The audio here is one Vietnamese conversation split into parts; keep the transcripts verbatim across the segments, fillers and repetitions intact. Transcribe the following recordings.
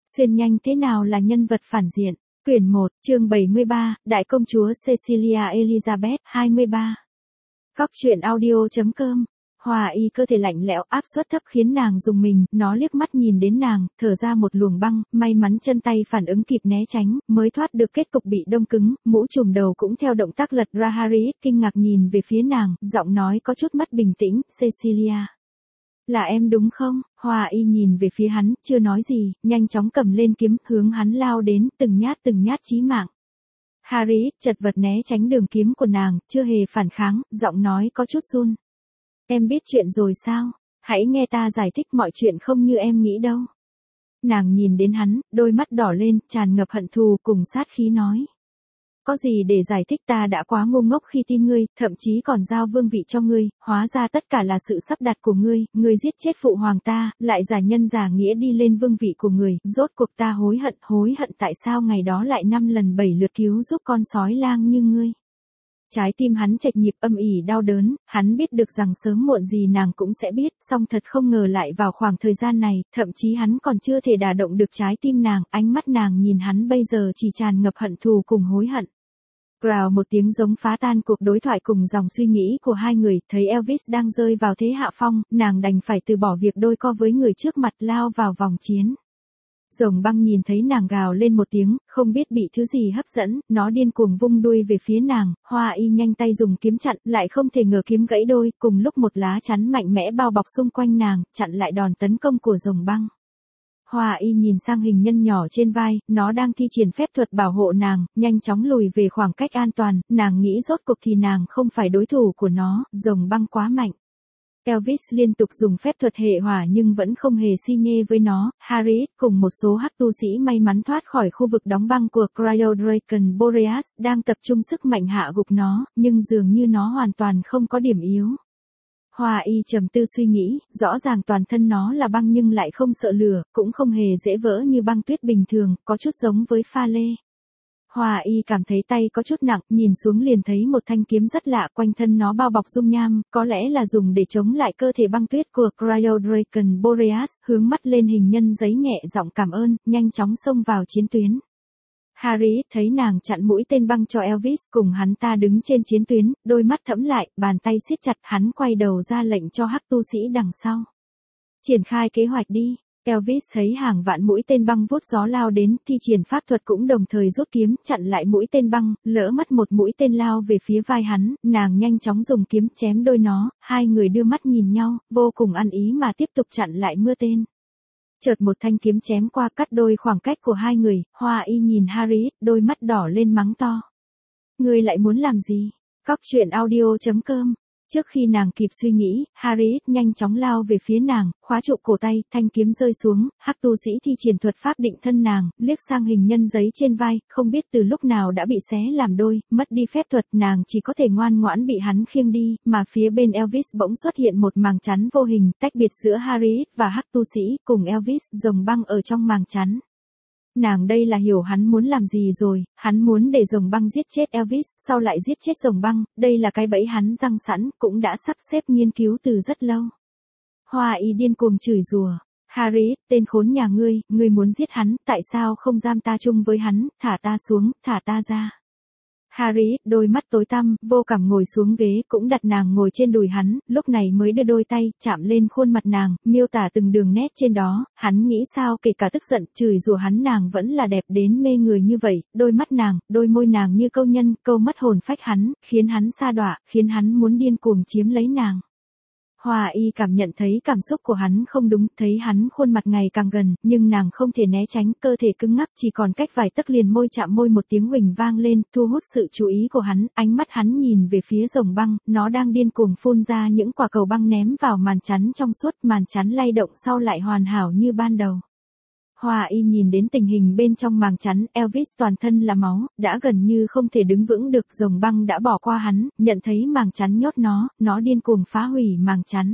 Xuyên nhanh thế nào là nhân vật phản diện? Quyển một, chương bảy mươi ba, Đại công chúa Cecilia Elizabeth, hai mươi ba. Góc truyện audio chấm com. Hòa y cơ thể lạnh lẽo áp suất thấp khiến nàng rùng mình, nó liếc mắt nhìn đến nàng, thở ra một luồng băng, may mắn chân tay phản ứng kịp né tránh, mới thoát được kết cục bị đông cứng, mũ trùm đầu cũng theo động tác lật ra. Harry kinh ngạc nhìn về phía nàng, giọng nói có chút mất bình tĩnh, Cecilia. Là em đúng không? Hòa y nhìn về phía hắn, chưa nói gì, nhanh chóng cầm lên kiếm, hướng hắn lao đến, từng nhát từng nhát chí mạng. Harry chật vật né tránh đường kiếm của nàng, chưa hề phản kháng, giọng nói có chút run. Em biết chuyện rồi sao? Hãy nghe ta giải thích mọi chuyện không như em nghĩ đâu. Nàng nhìn đến hắn, đôi mắt đỏ lên, tràn ngập hận thù cùng sát khí nói. Có gì để giải thích, ta đã quá ngu ngốc khi tin ngươi, thậm chí còn giao vương vị cho ngươi, hóa ra tất cả là sự sắp đặt của ngươi, ngươi giết chết phụ hoàng ta, lại giả nhân giả nghĩa đi lên vương vị của người, rốt cuộc ta hối hận, hối hận tại sao ngày đó lại năm lần bảy lượt cứu giúp con sói lang như ngươi. Trái tim hắn chệch nhịp âm ỉ đau đớn, hắn biết được rằng sớm muộn gì nàng cũng sẽ biết, song thật không ngờ lại vào khoảng thời gian này, thậm chí hắn còn chưa thể đả động được trái tim nàng, ánh mắt nàng nhìn hắn bây giờ chỉ tràn ngập hận thù cùng hối hận. Growl một tiếng giống phá tan cuộc đối thoại cùng dòng suy nghĩ của hai người, thấy Elvis đang rơi vào thế hạ phong, nàng đành phải từ bỏ việc đôi co với người trước mặt lao vào vòng chiến. Rồng băng nhìn thấy nàng gào lên một tiếng, không biết bị thứ gì hấp dẫn, nó điên cuồng vung đuôi về phía nàng, Hoa y nhanh tay dùng kiếm chặn, lại không thể ngờ kiếm gãy đôi, cùng lúc một lá chắn mạnh mẽ bao bọc xung quanh nàng, chặn lại đòn tấn công của rồng băng. Hoa y nhìn sang hình nhân nhỏ trên vai, nó đang thi triển phép thuật bảo hộ nàng, nhanh chóng lùi về khoảng cách an toàn, nàng nghĩ rốt cuộc thì nàng không phải đối thủ của nó, rồng băng quá mạnh. Elvis liên tục dùng phép thuật hệ hỏa nhưng vẫn không hề si nhê với nó. Harry cùng một số hắc tu sĩ may mắn thoát khỏi khu vực đóng băng của Cryodragon Boreas, đang tập trung sức mạnh hạ gục nó, nhưng dường như nó hoàn toàn không có điểm yếu. Hoa y trầm tư suy nghĩ, rõ ràng toàn thân nó là băng nhưng lại không sợ lửa, cũng không hề dễ vỡ như băng tuyết bình thường, có chút giống với pha lê. Hoa y cảm thấy tay có chút nặng, nhìn xuống liền thấy một thanh kiếm rất lạ, quanh thân nó bao bọc dung nham, có lẽ là dùng để chống lại cơ thể băng tuyết của Cryodragon Boreas, hướng mắt lên hình nhân giấy nhẹ giọng cảm ơn, nhanh chóng xông vào chiến tuyến. Harry thấy nàng chặn mũi tên băng cho Elvis, cùng hắn ta đứng trên chiến tuyến, đôi mắt thẫm lại, bàn tay siết chặt, hắn quay đầu ra lệnh cho hắc tu sĩ đằng sau. Triển khai kế hoạch đi. Elvis thấy hàng vạn mũi tên băng vút gió lao đến, thi triển pháp thuật cũng đồng thời rút kiếm, chặn lại mũi tên băng, lỡ mất một mũi tên lao về phía vai hắn, nàng nhanh chóng dùng kiếm chém đôi nó, hai người đưa mắt nhìn nhau, vô cùng ăn ý mà tiếp tục chặn lại mưa tên. Chợt một thanh kiếm chém qua cắt đôi khoảng cách của hai người, Hoa y nhìn Harry, đôi mắt đỏ lên mắng to. Ngươi lại muốn làm gì? Góc truyện audio chấm com. Trước khi nàng kịp suy nghĩ, Harry nhanh chóng lao về phía nàng, khóa trụ cổ tay, thanh kiếm rơi xuống, hắc tu sĩ thi triển thuật pháp định thân nàng, liếc sang hình nhân giấy trên vai, không biết từ lúc nào đã bị xé làm đôi, mất đi phép thuật, nàng chỉ có thể ngoan ngoãn bị hắn khiêng đi, mà phía bên Elvis bỗng xuất hiện một màng chắn vô hình, tách biệt giữa Harry và hắc tu sĩ, cùng Elvis, rồng băng ở trong màng chắn. Nàng đây là hiểu hắn muốn làm gì rồi, hắn muốn để rồng băng giết chết Elvis, sau lại giết chết rồng băng, đây là cái bẫy hắn răng sẵn, cũng đã sắp xếp nghiên cứu từ rất lâu. Hoa y điên cuồng chửi rủa, Harry, tên khốn nhà ngươi, ngươi muốn giết hắn, tại sao không giam ta chung với hắn, thả ta xuống, thả ta ra. Harry, đôi mắt tối tăm, vô cảm ngồi xuống ghế, cũng đặt nàng ngồi trên đùi hắn, lúc này mới đưa đôi tay, chạm lên khuôn mặt nàng, miêu tả từng đường nét trên đó, hắn nghĩ sao kể cả tức giận, chửi rủa hắn nàng vẫn là đẹp đến mê người như vậy, đôi mắt nàng, đôi môi nàng như câu nhân, câu mất hồn phách hắn, khiến hắn sa đọa, khiến hắn muốn điên cuồng chiếm lấy nàng. Hoa y cảm nhận thấy cảm xúc của hắn không đúng, thấy hắn khuôn mặt ngày càng gần, nhưng nàng không thể né tránh, cơ thể cứng ngắc chỉ còn cách vài tấc liền môi chạm môi một tiếng huỳnh vang lên, thu hút sự chú ý của hắn, ánh mắt hắn nhìn về phía rồng băng, nó đang điên cuồng phun ra những quả cầu băng ném vào màn chắn trong suốt, màn chắn lay động sau lại hoàn hảo như ban đầu. Hoa y nhìn đến tình hình bên trong màng chắn, Elvis toàn thân là máu, đã gần như không thể đứng vững được, rồng băng đã bỏ qua hắn, nhận thấy màng chắn nhốt nó, nó điên cuồng phá hủy màng chắn.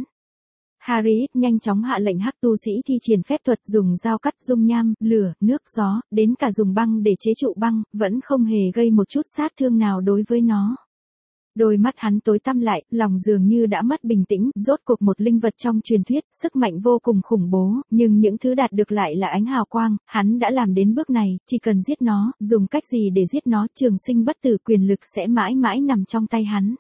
Harry nhanh chóng hạ lệnh hắc tu sĩ thi triển phép thuật dùng dao cắt dung nham, lửa, nước, gió, đến cả dùng băng để chế trụ băng, vẫn không hề gây một chút sát thương nào đối với nó. Đôi mắt hắn tối tăm lại, lòng dường như đã mất bình tĩnh, rốt cuộc một linh vật trong truyền thuyết, sức mạnh vô cùng khủng bố, nhưng những thứ đạt được lại là ánh hào quang, hắn đã làm đến bước này, chỉ cần giết nó, dùng cách gì để giết nó, trường sinh bất tử quyền lực sẽ mãi mãi nằm trong tay hắn.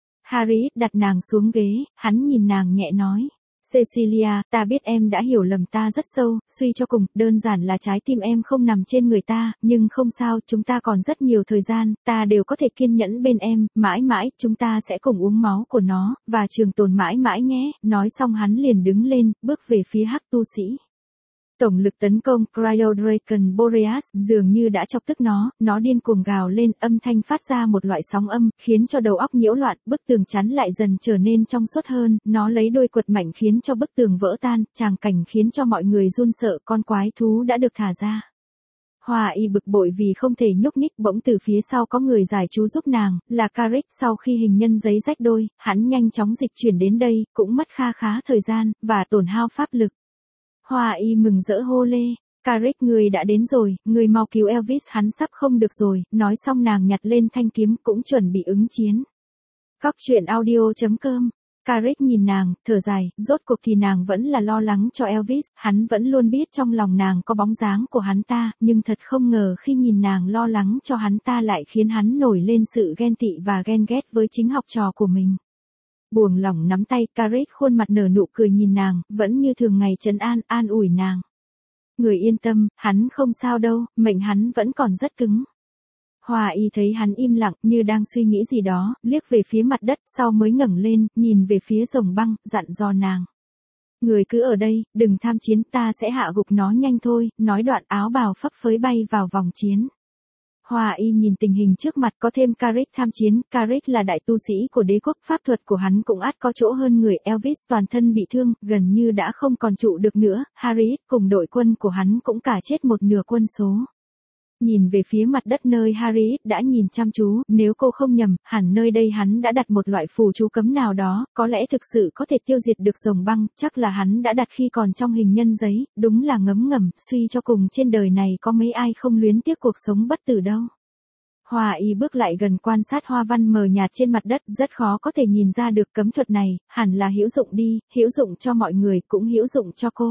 Harry đặt nàng xuống ghế, hắn nhìn nàng nhẹ nói. Cecilia, ta biết em đã hiểu lầm ta rất sâu, suy cho cùng, đơn giản là trái tim em không nằm trên người ta, nhưng không sao, chúng ta còn rất nhiều thời gian, ta đều có thể kiên nhẫn bên em, mãi mãi, chúng ta sẽ cùng uống máu của nó, và trường tồn mãi mãi nhé, nói xong hắn liền đứng lên, bước về phía hắc tu sĩ. Tổng lực tấn công Cryodragon Boreas dường như đã chọc tức nó, nó điên cuồng gào lên, âm thanh phát ra một loại sóng âm, khiến cho đầu óc nhiễu loạn, bức tường chắn lại dần trở nên trong suốt hơn, nó lấy đôi quật mạnh khiến cho bức tường vỡ tan, tràng cảnh khiến cho mọi người run sợ, con quái thú đã được thả ra. Hoa y bực bội vì không thể nhúc nhích, bỗng từ phía sau có người giải chú giúp nàng, là Carrick. Sau khi hình nhân giấy rách đôi, hắn nhanh chóng dịch chuyển đến đây, cũng mất kha khá thời gian, và tổn hao pháp lực. Hoa y mừng rỡ hô lê, Carrick người đã đến rồi, người mau cứu Elvis, hắn sắp không được rồi, nói xong nàng nhặt lên thanh kiếm cũng chuẩn bị ứng chiến. Góc truyện audio chấm com, Carrick nhìn nàng, thở dài, rốt cuộc thì nàng vẫn là lo lắng cho Elvis, hắn vẫn luôn biết trong lòng nàng có bóng dáng của hắn ta, nhưng thật không ngờ khi nhìn nàng lo lắng cho hắn ta lại khiến hắn nổi lên sự ghen tị và ghen ghét với chính học trò của mình. Buông lỏng nắm tay, Carrick khuôn mặt nở nụ cười nhìn nàng, vẫn như thường ngày trấn an, an ủi nàng. Người yên tâm, hắn không sao đâu, mệnh hắn vẫn còn rất cứng. Hoa y thấy hắn im lặng, như đang suy nghĩ gì đó, liếc về phía mặt đất, sau mới ngẩng lên, nhìn về phía rồng băng, dặn dò nàng. Người cứ ở đây, đừng tham chiến, ta sẽ hạ gục nó nhanh thôi, nói đoạn áo bào phấp phới bay vào vòng chiến. Hoa y nhìn tình hình trước mặt, có thêm Carrick tham chiến, Carrick là đại tu sĩ của đế quốc, pháp thuật của hắn cũng ắt có chỗ hơn người, Elvis toàn thân bị thương, gần như đã không còn trụ được nữa, Harry cùng đội quân của hắn cũng cả chết một nửa quân số. Nhìn về phía mặt đất nơi Harry đã nhìn chăm chú, nếu cô không nhầm, hẳn nơi đây hắn đã đặt một loại phù chú cấm nào đó, có lẽ thực sự có thể tiêu diệt được rồng băng, chắc là hắn đã đặt khi còn trong hình nhân giấy, đúng là ngấm ngầm, suy cho cùng trên đời này có mấy ai không luyến tiếc cuộc sống bất tử đâu. Hoa y bước lại gần quan sát hoa văn mờ nhạt trên mặt đất, rất khó có thể nhìn ra được cấm thuật này, hẳn là hữu dụng đi, hữu dụng cho mọi người, cũng hữu dụng cho cô.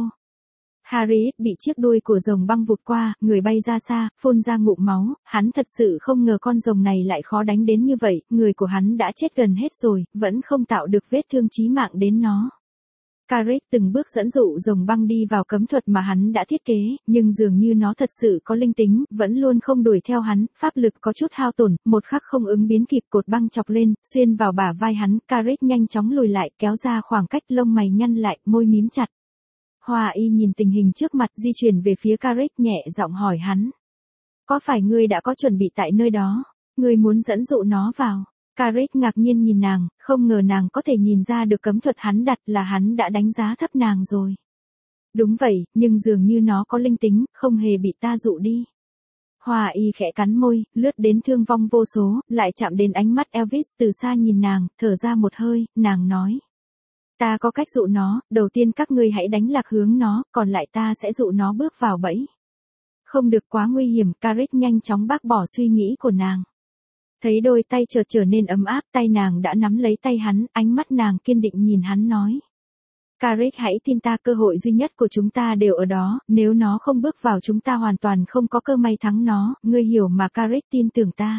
Harry bị chiếc đuôi của rồng băng vụt qua, người bay ra xa, phun ra ngụm máu, hắn thật sự không ngờ con rồng này lại khó đánh đến như vậy, người của hắn đã chết gần hết rồi, vẫn không tạo được vết thương chí mạng đến nó. Carrick từng bước dẫn dụ rồng băng đi vào cấm thuật mà hắn đã thiết kế, nhưng dường như nó thật sự có linh tính, vẫn luôn không đuổi theo hắn, pháp lực có chút hao tổn, một khắc không ứng biến kịp, cột băng chọc lên, xuyên vào bả vai hắn, Carrick nhanh chóng lùi lại, kéo ra khoảng cách, lông mày nhăn lại, môi mím chặt. Hoa y nhìn tình hình trước mặt, di chuyển về phía Carrick, nhẹ giọng hỏi hắn. Có phải ngươi đã có chuẩn bị tại nơi đó? Ngươi muốn dẫn dụ nó vào? Carrick ngạc nhiên nhìn nàng, không ngờ nàng có thể nhìn ra được cấm thuật hắn đặt, là hắn đã đánh giá thấp nàng rồi. Đúng vậy, nhưng dường như nó có linh tính, không hề bị ta dụ đi. Hoa y khẽ cắn môi, lướt đến thương vong vô số, lại chạm đến ánh mắt Elvis, từ xa nhìn nàng, thở ra một hơi, nàng nói. Ta có cách dụ nó, đầu tiên các ngươi hãy đánh lạc hướng nó, còn lại ta sẽ dụ nó bước vào bẫy. Không được quá nguy hiểm, Carrick nhanh chóng bác bỏ suy nghĩ của nàng. Thấy đôi tay chợt trở nên ấm áp, tay nàng đã nắm lấy tay hắn, ánh mắt nàng kiên định nhìn hắn nói. Carrick hãy tin ta, cơ hội duy nhất của chúng ta đều ở đó, nếu nó không bước vào chúng ta hoàn toàn không có cơ may thắng nó, ngươi hiểu mà. Carrick tin tưởng ta.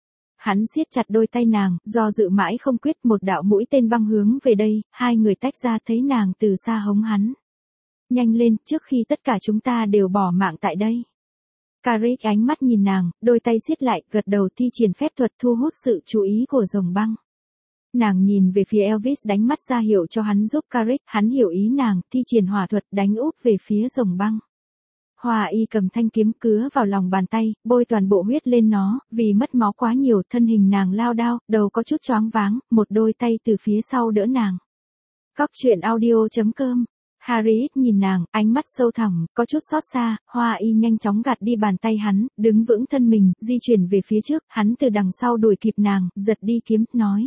Hắn siết chặt đôi tay nàng, do dự mãi không quyết, một đạo mũi tên băng hướng về đây, hai người tách ra, thấy nàng từ xa hống hắn. Nhanh lên, trước khi tất cả chúng ta đều bỏ mạng tại đây. Carrick ánh mắt nhìn nàng, đôi tay siết lại, gật đầu thi triển phép thuật thu hút sự chú ý của rồng băng. Nàng nhìn về phía Elvis, đánh mắt ra hiệu cho hắn giúp Carrick, hắn hiểu ý nàng, thi triển hỏa thuật đánh úp về phía rồng băng. Hoa y cầm thanh kiếm cứa vào lòng bàn tay, bôi toàn bộ huyết lên nó, vì mất máu quá nhiều, thân hình nàng lao đao, đầu có chút choáng váng, một đôi tay từ phía sau đỡ nàng. Góc truyện audio chấm com. Harry nhìn nàng, ánh mắt sâu thẳm, có chút xót xa, Hoa y nhanh chóng gạt đi bàn tay hắn, đứng vững thân mình, di chuyển về phía trước, hắn từ đằng sau đuổi kịp nàng, giật đi kiếm, nói.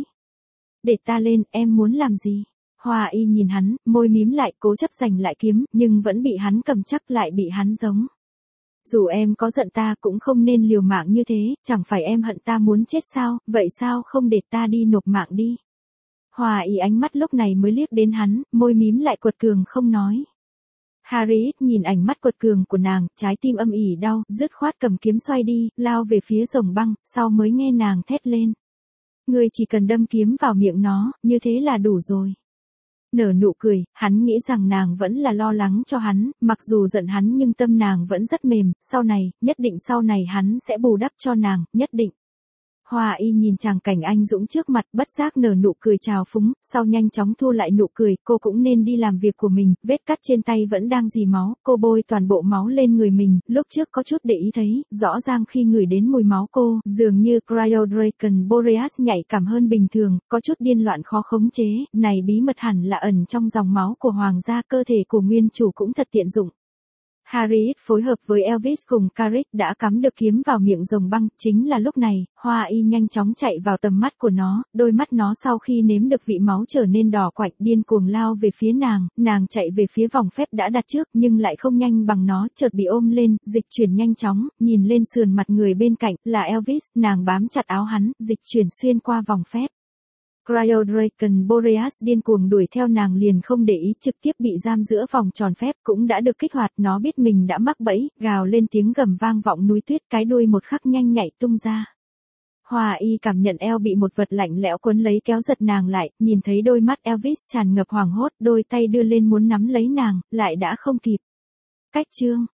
Để ta lên, em muốn làm gì? Hoa y nhìn hắn, môi mím lại, cố chấp giành lại kiếm, nhưng vẫn bị hắn cầm chắc, lại bị hắn giống. Dù em có giận ta cũng không nên liều mạng như thế, chẳng phải em hận ta muốn chết sao, vậy sao không để ta đi nộp mạng đi. Hòa Y ánh mắt lúc này mới liếc đến hắn, môi mím lại quật cường không nói. Harriet nhìn ánh mắt quật cường của nàng, trái tim âm ỉ đau, dứt khoát cầm kiếm xoay đi, lao về phía rồng băng, sau mới nghe nàng thét lên. Ngươi chỉ cần đâm kiếm vào miệng nó, như thế là đủ rồi. Nở nụ cười, hắn nghĩ rằng nàng vẫn là lo lắng cho hắn, mặc dù giận hắn nhưng tâm nàng vẫn rất mềm, sau này, nhất định sau này hắn sẽ bù đắp cho nàng, nhất định. Hòa Y nhìn chàng cảnh anh dũng trước mặt, bất giác nở nụ cười trào phúng, sau nhanh chóng thu lại nụ cười, cô cũng nên đi làm việc của mình, vết cắt trên tay vẫn đang rỉ máu, cô bôi toàn bộ máu lên người mình, lúc trước có chút để ý thấy, rõ ràng khi ngửi đến mùi máu cô, dường như Cryodragon Boreas nhạy cảm hơn bình thường, có chút điên loạn khó khống chế, này bí mật hẳn là ẩn trong dòng máu của hoàng gia, cơ thể của nguyên chủ cũng thật tiện dụng. Harriet phối hợp với Elvis cùng Carrick đã cắm được kiếm vào miệng rồng băng, chính là lúc này, Hòa Y nhanh chóng chạy vào tầm mắt của nó, đôi mắt nó sau khi nếm được vị máu trở nên đỏ quạch, điên cuồng lao về phía nàng, nàng chạy về phía vòng phép đã đặt trước nhưng lại không nhanh bằng nó, chợt bị ôm lên, dịch chuyển nhanh chóng, nhìn lên sườn mặt người bên cạnh, là Elvis, nàng bám chặt áo hắn, dịch chuyển xuyên qua vòng phép. Cryodragon Boreas điên cuồng đuổi theo nàng liền không để ý, trực tiếp bị giam giữa vòng tròn phép cũng đã được kích hoạt, nó biết mình đã mắc bẫy, gào lên tiếng gầm vang vọng núi tuyết, cái đuôi một khắc nhanh nhạy tung ra. Hòa Y cảm nhận eo bị một vật lạnh lẽo quấn lấy kéo giật nàng lại, nhìn thấy đôi mắt Elvis tràn ngập hoảng hốt, đôi tay đưa lên muốn nắm lấy nàng, lại đã không kịp. Cách chương